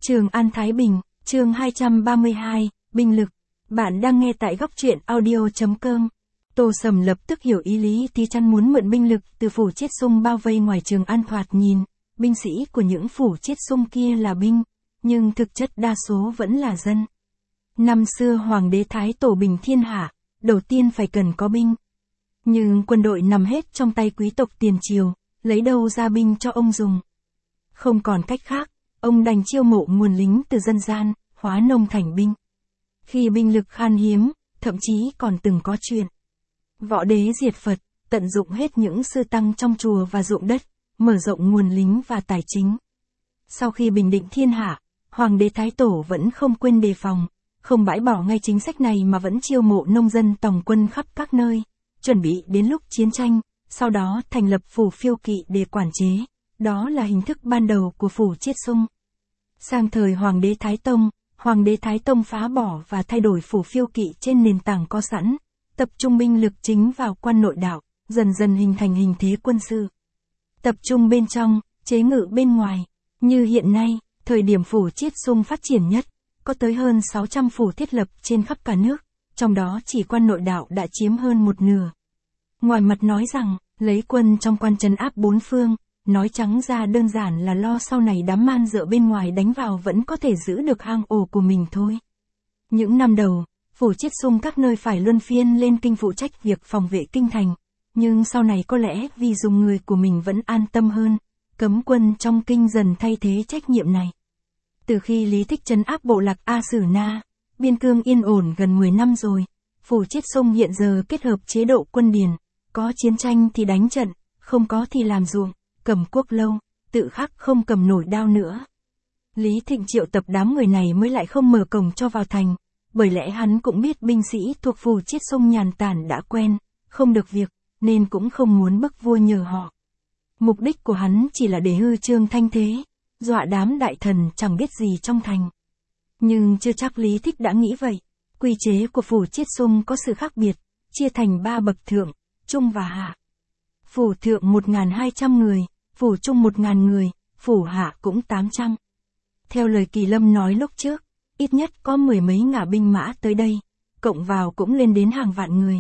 Trường An Thái Bình, chương 232, binh lực. Bạn đang nghe tại góc truyện audio.com. Tô Sầm lập tức hiểu ý Lý Tí Chăn muốn mượn binh lực từ phủ Chiết Xung bao vây ngoài Trường An. Thoạt nhìn, binh sĩ của những phủ Chiết Xung kia là binh, nhưng thực chất đa số vẫn là dân. Năm xưa Hoàng đế Thái Tổ bình thiên hạ, đầu tiên phải cần có binh. Nhưng quân đội nằm hết trong tay quý tộc tiền triều, lấy đâu ra binh cho ông dùng. Không còn cách khác, ông đành chiêu mộ nguồn lính từ dân gian, hóa nông thành binh. Khi binh lực khan hiếm, thậm chí còn từng có chuyện võ đế diệt Phật, tận dụng hết những sư tăng trong chùa và ruộng đất, mở rộng nguồn lính và tài chính. Sau khi bình định thiên hạ, Hoàng đế Thái Tổ vẫn không quên đề phòng, không bãi bỏ ngay chính sách này mà vẫn chiêu mộ nông dân tòng quân khắp các nơi, chuẩn bị đến lúc chiến tranh, sau đó thành lập phủ phiêu kỵ để quản chế. Đó là hình thức ban đầu của phủ Chiết Xung. Sang thời Hoàng đế Thái Tông phá bỏ và thay đổi phủ phiêu kỵ trên nền tảng có sẵn, tập trung binh lực chính vào quan nội đạo, dần dần hình thành hình thế quân sự. Tập trung bên trong, chế ngự bên ngoài. Như hiện nay, thời điểm phủ Chiết Xung phát triển nhất, có tới hơn 600 phủ thiết lập trên khắp cả nước, trong đó chỉ quan nội đạo đã chiếm hơn một nửa. Ngoài mặt nói rằng, lấy quân trong quan trấn áp bốn phương, nói trắng ra đơn giản là lo sau này đám man dợ bên ngoài đánh vào vẫn có thể giữ được hang ổ của mình thôi. Những năm đầu, phủ Chiết Xung các nơi phải luân phiên lên kinh phụ trách việc phòng vệ kinh thành, nhưng sau này có lẽ vì dùng người của mình vẫn an tâm hơn, cấm quân trong kinh dần thay thế trách nhiệm này. Từ khi Lý Thích trấn áp bộ lạc A Sử Na, biên cương yên ổn gần 10 năm rồi, phủ Chiết Xung hiện giờ kết hợp chế độ quân điền, có chiến tranh thì đánh trận, không có thì làm ruộng, cầm quốc lâu, tự khắc không cầm nổi đao nữa. Lý Thịnh triệu tập đám người này mới lại không mở cổng cho vào thành, bởi lẽ hắn cũng biết binh sĩ thuộc phủ Chiết Xung nhàn tản đã quen, không được việc, nên cũng không muốn bức vua nhờ họ. Mục đích của hắn chỉ là để hư trương thanh thế, dọa đám đại thần chẳng biết gì trong thành. Nhưng chưa chắc Lý Thích đã nghĩ vậy. Quy chế của phủ Chiết Xung có sự khác biệt, chia thành 3 bậc thượng, trung và hạ. Phủ thượng 1.200 người, phủ trung 1.000 người, phủ hạ cũng 800. Theo lời Kỳ Lâm nói lúc trước, ít nhất có 10 mấy ngả binh mã tới đây, cộng vào cũng lên đến hàng vạn người.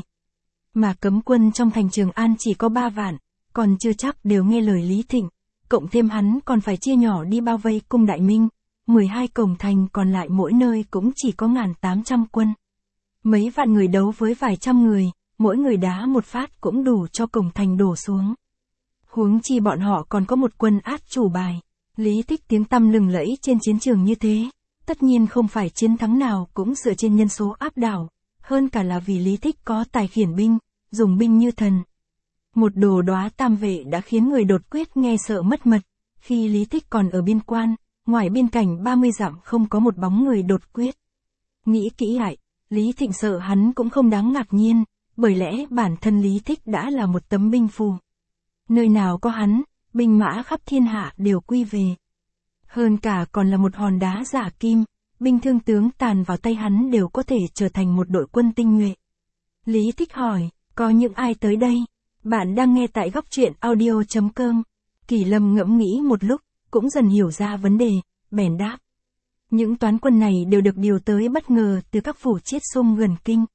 Mà cấm quân trong thành Trường An chỉ có 3 vạn, còn chưa chắc đều nghe lời Lý Thịnh, cộng thêm hắn còn phải chia nhỏ đi bao vây cung Đại Minh, 12 cổng thành còn lại mỗi nơi cũng chỉ có 1.800 quân. Mấy vạn người đấu với vài trăm người, mỗi người đá một phát cũng đủ cho cổng thành đổ xuống. Huống chi bọn họ còn có một quân át chủ bài. Lý Thích tiếng tăm lừng lẫy trên chiến trường như thế, tất nhiên không phải chiến thắng nào cũng dựa trên nhân số áp đảo, hơn cả là vì Lý Thích có tài khiển binh, dùng binh như thần. Một đồ đóa tam vệ đã khiến người đột quyết nghe sợ mất mật, khi Lý Thích còn ở biên quan, ngoài biên cảnh 30 dặm không có một bóng người đột quyết. Nghĩ kỹ lại, Lý Thịnh sợ hắn cũng không đáng ngạc nhiên, bởi lẽ bản thân Lý Thích đã là một tấm binh phù. Nơi nào có hắn, binh mã khắp thiên hạ đều quy về. Hơn cả còn là một hòn đá giả kim, binh thương tướng tàn vào tay hắn đều có thể trở thành một đội quân tinh nhuệ. Lý Thích hỏi, có những ai tới đây? Bạn đang nghe tại góc truyện audio.com. Kỳ Lâm ngẫm nghĩ một lúc, cũng dần hiểu ra vấn đề, bèn đáp. Những toán quân này đều được điều tới bất ngờ từ các phủ Chiết Xung gần kinh.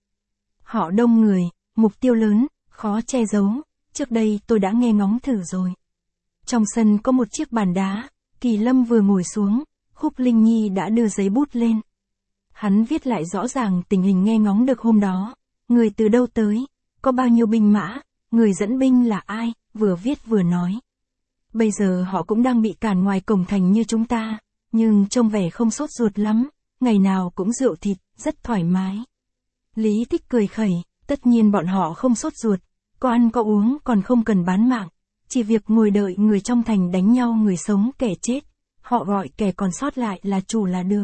Họ đông người, mục tiêu lớn, khó che giấu, trước đây tôi đã nghe ngóng thử rồi. Trong sân có một chiếc bàn đá, Kỳ Lâm vừa ngồi xuống, Khúc Linh Nhi đã đưa giấy bút lên. Hắn viết lại rõ ràng tình hình nghe ngóng được hôm đó, người từ đâu tới, có bao nhiêu binh mã, người dẫn binh là ai, vừa viết vừa nói. Bây giờ họ cũng đang bị cản ngoài cổng thành như chúng ta, nhưng trông vẻ không sốt ruột lắm, ngày nào cũng rượu thịt, rất thoải mái. Lý Thích cười khẩy, tất nhiên bọn họ không sốt ruột, có ăn có uống còn không cần bán mạng, chỉ việc ngồi đợi người trong thành đánh nhau người sống kẻ chết, họ gọi kẻ còn sót lại là chủ là được.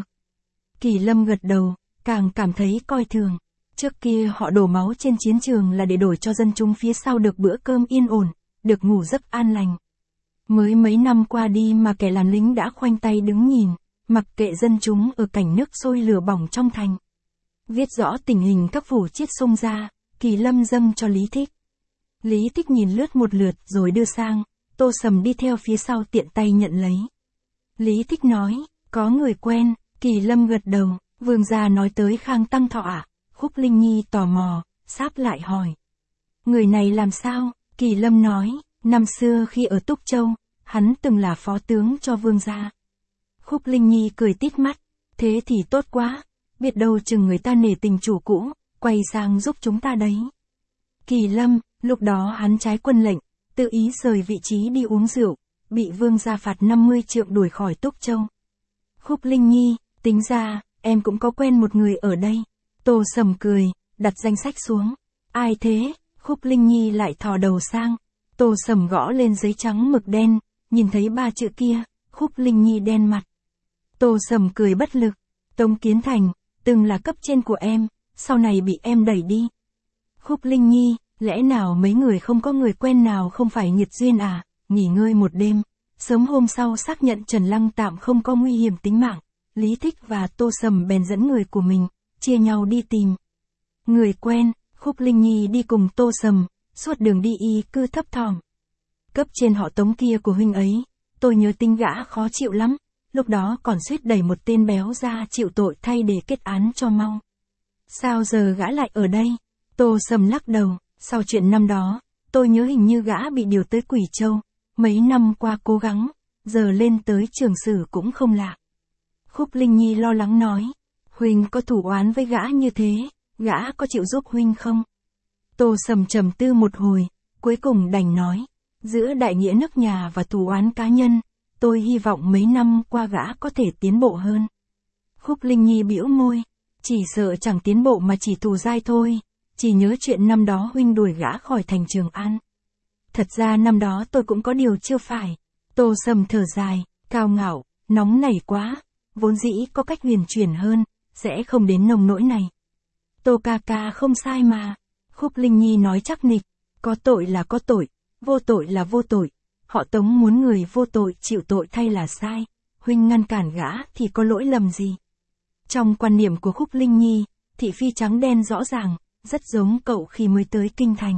Kỳ Lâm gật đầu, càng cảm thấy coi thường. Trước kia họ đổ máu trên chiến trường là để đổi cho dân chúng phía sau được bữa cơm yên ổn, được ngủ giấc an lành. Mới mấy năm qua đi mà kẻ làm lính đã khoanh tay đứng nhìn, mặc kệ dân chúng ở cảnh nước sôi lửa bỏng trong thành. Viết rõ tình hình các phủ Chiết Xung ra, Kỳ Lâm dâng cho Lý Thích. Lý Thích nhìn lướt một lượt rồi đưa sang, Tô Sầm đi theo phía sau tiện tay nhận lấy. Lý Thích nói, Có người quen, Kỳ Lâm gật đầu, vương gia nói tới Khang Tăng Thọ ạ. Khúc Linh Nhi tò mò, sáp lại hỏi. Người này làm sao? Kỳ Lâm nói, năm xưa khi ở Túc Châu, hắn từng là phó tướng cho vương gia. Khúc Linh Nhi cười tít mắt, thế thì tốt quá, biết đâu chừng người ta nể tình chủ cũ, quay sang giúp chúng ta đấy. Kỳ Lâm, lúc đó hắn trái quân lệnh, tự ý rời vị trí đi uống rượu, bị vương gia phạt 50 trượng đuổi khỏi Túc Châu. Khúc Linh Nhi, tính ra, em cũng có quen một người ở đây. Tô Sầm cười, đặt danh sách xuống. Ai thế? Khúc Linh Nhi lại thò đầu sang. Tô Sầm gõ lên giấy trắng mực đen, nhìn thấy 3 chữ kia, Khúc Linh Nhi đen mặt. Tô Sầm cười bất lực. Tống Kiến Thành, từng là cấp trên của em, sau này bị em đẩy đi. Khúc Linh Nhi, lẽ nào mấy người không có người quen nào không phải nghiệt duyên à? Nghỉ ngơi một đêm, sớm hôm sau xác nhận Trần Lăng tạm không có nguy hiểm tính mạng, Lý Thích và Tô Sầm bèn dẫn người của mình, chia nhau đi tìm. Người quen, Khúc Linh Nhi đi cùng Tô Sầm, suốt đường đi y cứ thấp thỏm. Cấp trên họ Tống kia của huynh ấy, tôi nhớ tính gã khó chịu lắm, lúc đó còn suýt đẩy một tên béo ra chịu tội thay để kết án cho mau. Sao giờ gã lại ở đây? Tô Sầm lắc đầu, sau chuyện năm đó, tôi nhớ hình như gã bị điều tới Quỷ Châu, mấy năm qua cố gắng, giờ lên tới Trường Sử cũng không lạ. Khúc Linh Nhi lo lắng nói, huynh có thủ oán với gã như thế, gã có chịu giúp huynh không? Tô Sầm trầm tư một hồi, cuối cùng đành nói, giữa đại nghĩa nước nhà và thủ oán cá nhân, tôi hy vọng mấy năm qua gã có thể tiến bộ hơn. Khúc Linh Nhi bĩu môi, chỉ sợ chẳng tiến bộ mà chỉ thù dai thôi, chỉ nhớ chuyện năm đó huynh đuổi gã khỏi thành Trường An. Thật ra năm đó tôi cũng có điều chưa phải. Tô Sầm thở dài, cao ngạo, nóng nảy quá, vốn dĩ có cách huyền chuyển hơn, sẽ không đến nông nỗi này. Tô ca ca không sai mà. Khúc Linh Nhi nói chắc nịch, có tội là có tội, vô tội là vô tội. Họ Tống muốn người vô tội chịu tội thay là sai, huynh ngăn cản gã thì có lỗi lầm gì? Trong quan niệm của Khúc Linh Nhi, thị phi trắng đen rõ ràng, rất giống cậu khi mới tới kinh thành.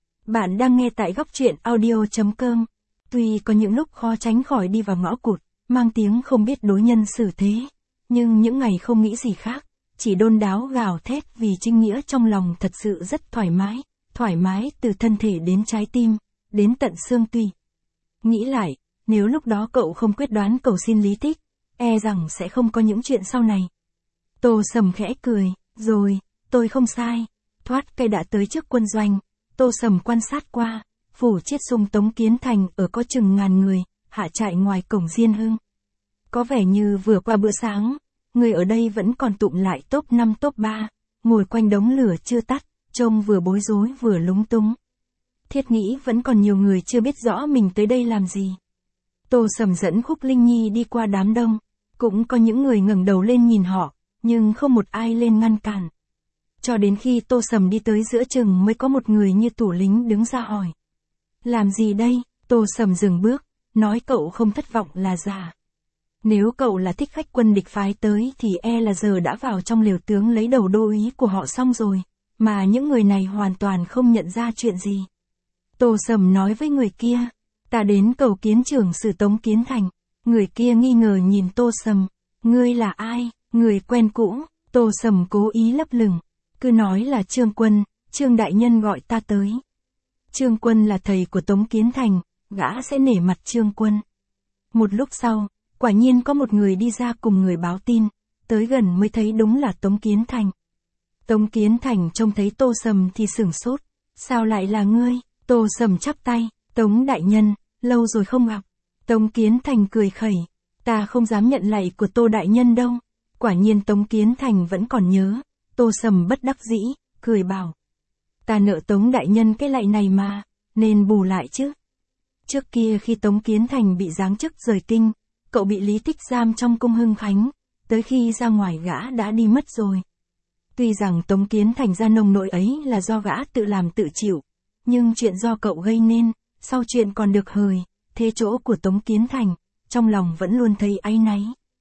Bạn đang nghe tại góc truyện audio.com. Tuy có những lúc khó tránh khỏi đi vào ngõ cụt, mang tiếng không biết đối nhân xử thế, nhưng những ngày không nghĩ gì khác, chỉ đôn đáo gào thét vì chính nghĩa trong lòng thật sự rất thoải mái từ thân thể đến trái tim, đến tận xương tủy. Nghĩ lại, nếu lúc đó cậu không quyết đoán cầu xin Lý Thích, e rằng sẽ không có những chuyện sau này. Tô Sầm khẽ cười, rồi, tôi không sai. Thoát cây đã tới trước quân doanh, Tô Sầm quan sát qua, phủ Chiết Sung Tống Kiến Thành ở có chừng ngàn người, hạ trại ngoài cổng Diên Hưng. Có vẻ như vừa qua bữa sáng, người ở đây vẫn còn tụm lại top 5 top 3, ngồi quanh đống lửa chưa tắt, trông vừa bối rối vừa lúng túng. Thiết nghĩ vẫn còn nhiều người chưa biết rõ mình tới đây làm gì. Tô Sầm dẫn Khúc Linh Nhi đi qua đám đông, cũng có những người ngẩng đầu lên nhìn họ, nhưng không một ai lên ngăn cản. Cho đến khi Tô Sầm đi tới giữa chừng mới có một người như thủ lĩnh đứng ra hỏi. Làm gì đây? Tô Sầm dừng bước, nói cậu không thất vọng là giả. Nếu cậu là thích khách quân địch phái tới thì e là giờ đã vào trong liều tướng lấy đầu đô úy của họ xong rồi, mà những người này hoàn toàn không nhận ra chuyện gì. Tô Sầm nói với người kia, ta đến cầu kiến trưởng sử Tống Kiến Thành. Người kia nghi ngờ nhìn Tô Sầm, ngươi là ai? Người quen cũ. Tô Sầm cố ý lấp lửng, cứ nói là Trương Quân, Trương đại nhân gọi ta tới. Trương Quân là thầy của Tống Kiến Thành, gã sẽ nể mặt Trương Quân. Một lúc sau, quả nhiên có một người đi ra cùng người báo tin, tới gần mới thấy đúng là Tống Kiến Thành. Tống Kiến Thành trông thấy Tô Sầm thì sửng sốt, sao lại là ngươi? Tô Sầm chắp tay, Tống đại nhân, lâu rồi không gặp. Tống Kiến Thành cười khẩy, ta không dám nhận lạy của Tô đại nhân đâu. Quả nhiên Tống Kiến Thành vẫn còn nhớ. Tô Sầm bất đắc dĩ, cười bảo, ta nợ Tống đại nhân cái lạy này mà, nên bù lại chứ. Trước kia khi Tống Kiến Thành bị giáng chức rời kinh, cậu bị Lý Thích giam trong cung Hưng Khánh, tới khi ra ngoài gã đã đi mất rồi. Tuy rằng Tống Kiến Thành ra nông nỗi ấy là do gã tự làm tự chịu, nhưng chuyện do cậu gây nên, sau chuyện còn được hời, thế chỗ của Tống Kiến Thành, trong lòng vẫn luôn thấy áy náy.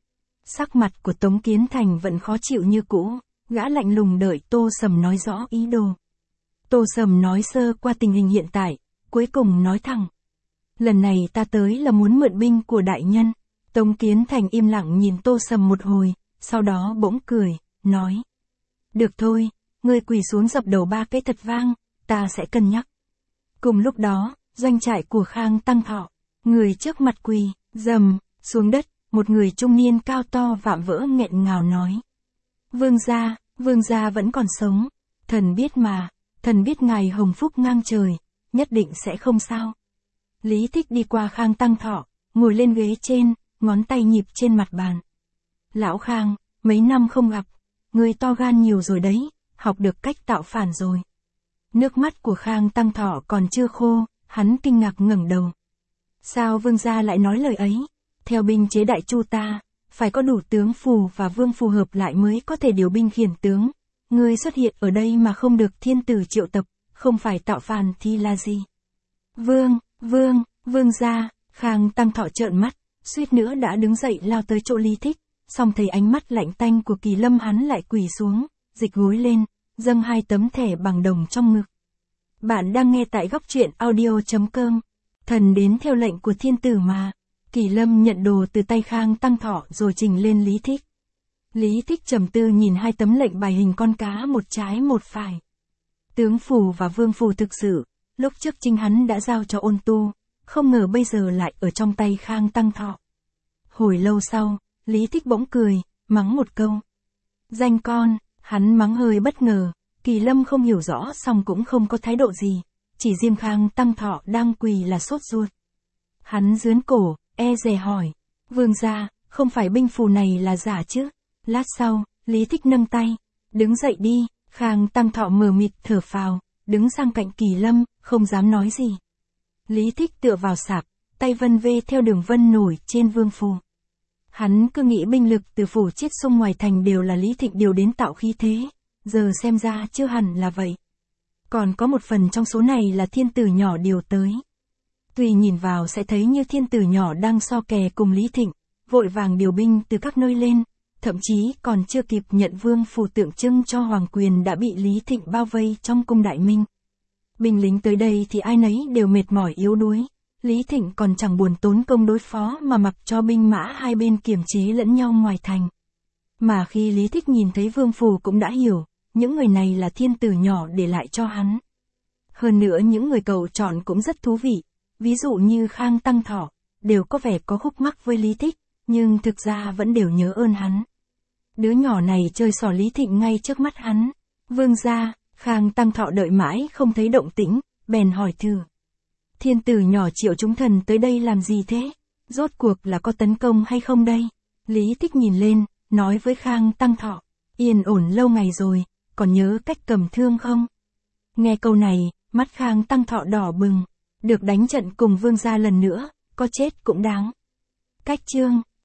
Sắc mặt của Tống Kiến Thành vẫn khó chịu như cũ, gã lạnh lùng đợi Tô Sầm nói rõ ý đồ. Tô Sầm nói sơ qua tình hình hiện tại, cuối cùng nói thẳng. Lần này ta tới là muốn mượn binh của đại nhân, Tống Kiến Thành im lặng nhìn Tô Sầm một hồi, sau đó bỗng cười, nói. Được thôi, ngươi quỳ xuống dập đầu 3 cái thật vang, ta sẽ cân nhắc. Cùng lúc đó, doanh trại của Khang Tăng Thọ, người trước mặt quỳ, dầm, xuống đất, một người trung niên cao to vạm vỡ nghẹn ngào nói. Vương gia vẫn còn sống, thần biết mà, thần biết ngài hồng phúc ngang trời, nhất định sẽ không sao. Lý Thích đi qua Khang Tăng Thọ, ngồi lên ghế trên, ngón tay nhịp trên mặt bàn. Lão Khang, mấy năm không gặp, ngươi to gan nhiều rồi đấy, học được cách tạo phản rồi. Nước mắt của Khang Tăng Thọ còn chưa khô, hắn kinh ngạc ngẩng đầu. Sao vương gia lại nói lời ấy? Theo binh chế Đại Chu ta, phải có đủ tướng phù và vương phù hợp lại mới có thể điều binh khiển tướng. Ngươi xuất hiện ở đây mà không được thiên tử triệu tập, không phải tạo phản thì là gì? Vương gia, Khang Tăng Thọ trợn mắt, suýt nữa đã đứng dậy lao tới chỗ Lý Thích, song thấy ánh mắt lạnh tanh của Kỳ Lâm hắn lại quỳ xuống, dịch gối lên, dâng 2 tấm thẻ bằng đồng trong ngực. Bạn đang nghe tại góc truyện audio.com. Thần đến theo lệnh của thiên tử mà. Kỳ Lâm nhận đồ từ tay Khang Tăng Thọ rồi trình lên Lý Thích. Lý Thích trầm tư nhìn 2 tấm lệnh bài hình con cá một trái một phải. Tướng phù và vương phù thực sự, lúc trước chính hắn đã giao cho Ôn Tu, không ngờ bây giờ lại ở trong tay Khang Tăng Thọ. Hồi lâu sau, Lý Thích bỗng cười, mắng một câu. Danh con, hắn mắng hơi bất ngờ, Kỳ Lâm không hiểu rõ song cũng không có thái độ gì, chỉ riêng Khang Tăng Thọ đang quỳ là sốt ruột. Hắn giướn cổ, dè hỏi, vương gia, không phải binh phù này là giả chứ? Lát sau, Lý Thích nâng tay, đứng dậy đi, Khang Tăng Thọ mờ mịt thở phào, đứng sang cạnh Kỳ Lâm, không dám nói gì. Lý Thích tựa vào sạp, tay vân vê theo đường vân nổi trên vương phù. Hắn cứ nghĩ binh lực từ phủ Chiết Sung ngoài thành đều là Lý Thịnh điều đến tạo khí thế, giờ xem ra chưa hẳn là vậy. Còn có một phần trong số này là thiên tử nhỏ điều tới. Tuy nhìn vào sẽ thấy như thiên tử nhỏ đang so kè cùng Lý Thịnh, vội vàng điều binh từ các nơi lên, thậm chí còn chưa kịp nhận vương phù tượng trưng cho hoàng quyền đã bị Lý Thịnh bao vây trong cung đại minh. Binh lính tới đây thì ai nấy đều mệt mỏi yếu đuối, Lý Thịnh còn chẳng buồn tốn công đối phó mà mặc cho binh mã hai bên kiềm chế lẫn nhau ngoài thành. Mà khi Lý Thích nhìn thấy vương phù cũng đã hiểu, những người này là thiên tử nhỏ để lại cho hắn. Hơn nữa những người cậu chọn cũng rất thú vị, ví dụ như Khang Tăng Thọ, đều có vẻ có khúc mắc với Lý Thích, nhưng thực ra vẫn đều nhớ ơn hắn. Đứa nhỏ này chơi xỏ Lý Thịnh ngay trước mắt hắn. Vương gia, Khang Tăng Thọ đợi mãi không thấy động tĩnh, bèn hỏi thử. Thiên tử nhỏ triệu chúng thần tới đây làm gì thế? Rốt cuộc là có tấn công hay không đây? Lý Thích nhìn lên, nói với Khang Tăng Thọ. Yên ổn lâu ngày rồi, còn nhớ cách cầm thương không? Nghe câu này, mắt Khang Tăng Thọ đỏ bừng. Được đánh trận cùng vương gia lần nữa, có chết cũng đáng. Cách chương.